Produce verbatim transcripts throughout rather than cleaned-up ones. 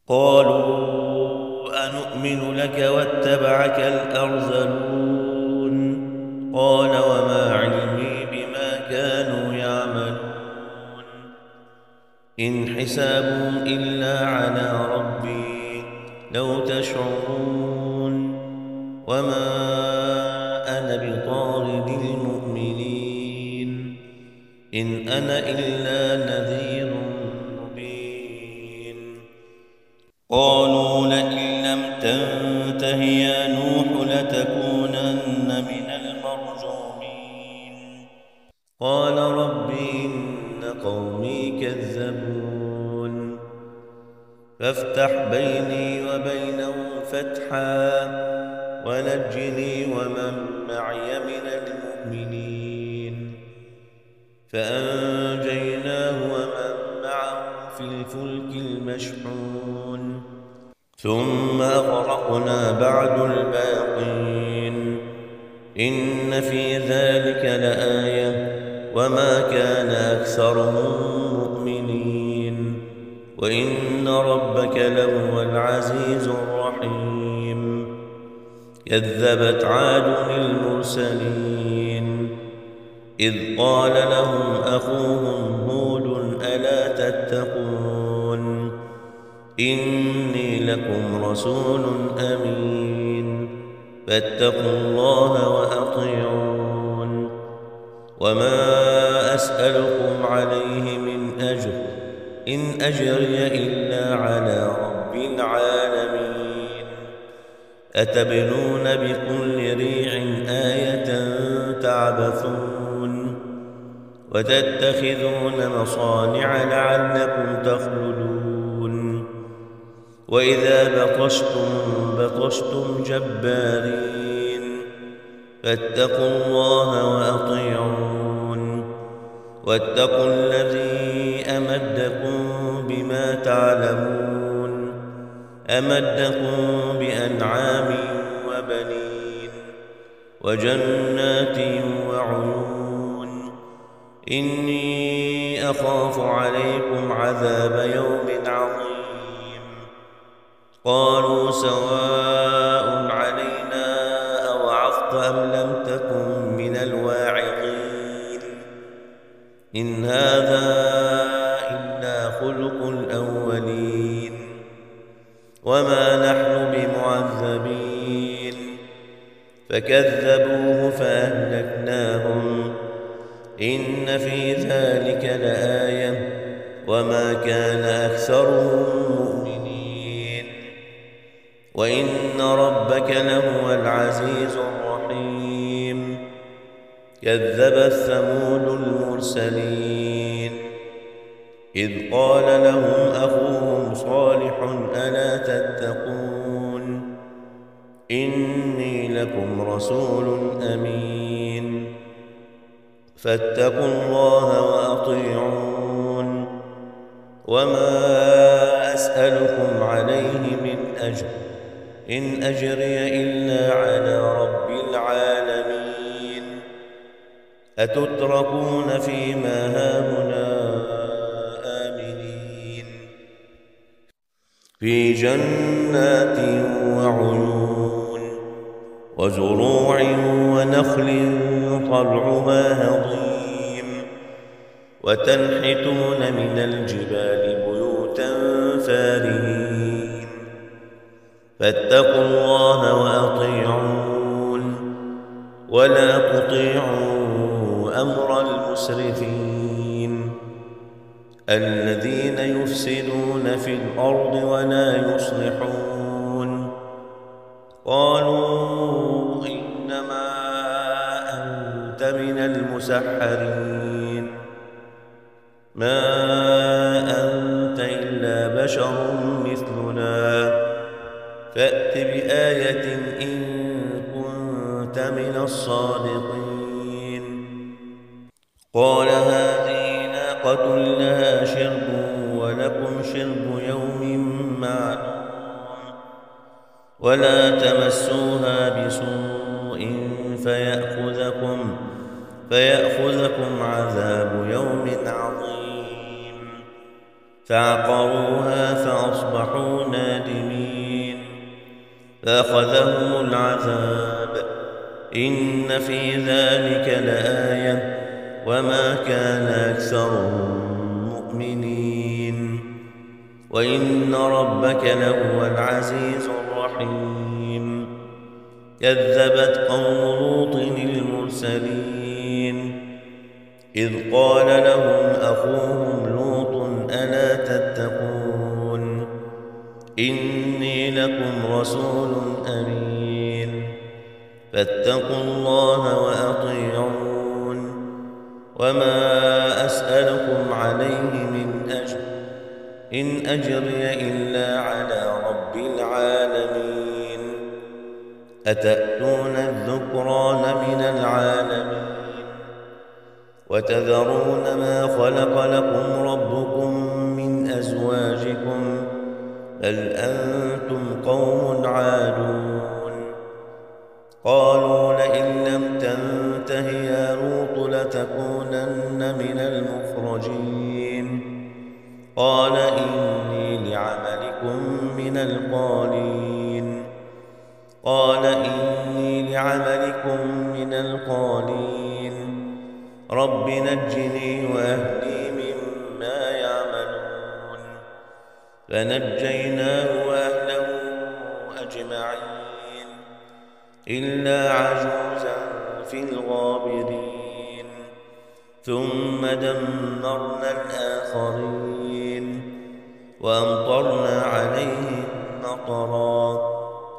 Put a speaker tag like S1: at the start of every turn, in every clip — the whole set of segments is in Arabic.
S1: قالوا أنؤمن لك واتبعك الأرذلون قال وما علمي بما كانوا يعملون إن حسابهم إلا على ربي لو تشعرون وما أنا بطارد المؤمنين إن أنا إلا نذير مبين قالوا لئن لم تنته يا نوح لتكونن من المرجومين قال رب إن قومي كذبون فافتح بيني وبينهم فتحا ونجني ومن معي من المؤمنين فأنجيناه ومن معه في الفلك المشحون ثم أغرقنا بعد الباقين إن في ذلك لآية وما كان أكثرهم مؤمنين وإن ربك لهو العزيز الرحيم كذبت عاد المرسلين إذ قال لهم أخوهم هود ألا تتقون إني لكم رسول أمين فاتقوا الله وأطيعون وما أسألكم عليه من أجر إن أجري إلا على رب العالمين أتبنون بكل ريع آية تعبثون وتتخذون مصانع لعلكم تخلدون وإذا بطشتم بطشتم جبارين فاتقوا الله وأطيعون واتقوا الذي أمدكم بما تعلمون أمدكم بأنعام وبنين وجنات وعيون إني أخاف عليكم عذاب يوم عظيم قالوا سواء علينا أوعظت أم لم تكن من الواعظين إن هذا إلا خلق الأولين وما نحن بمعذبين فكذبوه فأهلكناهم إن في ذلك لآية وما كان أكثرهم مؤمنين وإن ربك لهو العزيز الرحيم كذبت ثمود المرسلين إذ قال لهم أخوهم صالح ألا تتقون إني لكم رسول أمين فاتقوا الله وأطيعون وما أسألكم عليه من أجر إن أجري إلا على رب العالمين أتتركون فيما هاهنا آمنين في جنات وعيون وزروع ونخل طلعها هضيم وتنحتون من الجبال بيوتا فارهين فاتقوا الله وأطيعون ولا تطيعوا أمر المسرفين الذين يفسدون في الأرض ولا يصلحون قالوا إنما أنت من المسحرين ما أنت إلا بشر مثلنا فأت بآية إن كنت من الصادقين قال هذه ناقة لها شرب ولكم شرب يوم معلوم ولا تمسوها بسوء فيأخذكم فيأخذكم عذاب يوم عظيم فعقروها فأصبحوا نادمين فأخذهم العذاب إن في ذلك لآية وما كان أكثرهم مؤمنين وإن ربك لهو العزيز الرحيم كذبت قوم لوط المرسلين إذ قال لهم أخوهم لوط ألا تتقون إني لكم رسول أمين فاتقوا الله وأطيعون وما أسألكم عليه من أجر إن أجري إلا على رب العالمين أتأتون الذكران من العالمين وتذرون ما خلق لكم ربكم من أزواجكم بل أنتم قوم عادون قالوا لئن لم تنته يا لوط لتكونن من المخرجين قال إني لعملكم من القالين قال إني لعملكم من القالين رب نجني وأهلي مما يعملون فنجيناه وأهله أجمعين إلا عجوزا في الغابرين ثم دمرنا الآخرين وأمطرنا عليهم مطرا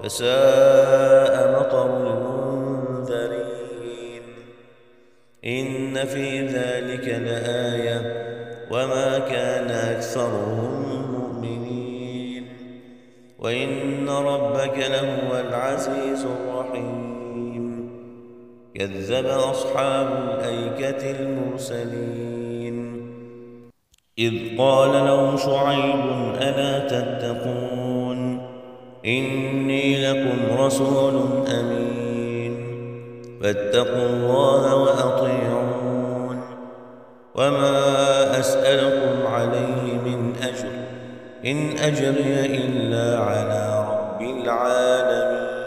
S1: فساء مطر المنذرين إن في ذلك لآية وما كان أكثرهم مؤمنين وإن ربك لهو العزيز الرحيم كذب أصحاب الأيكة المرسلين إذ قال لهم شعيب ألا تتقون إني لكم رسول أمين فاتقوا الله وأطيعون وما أسألكم عليه من أجر إن أجري إلا على رب العالمين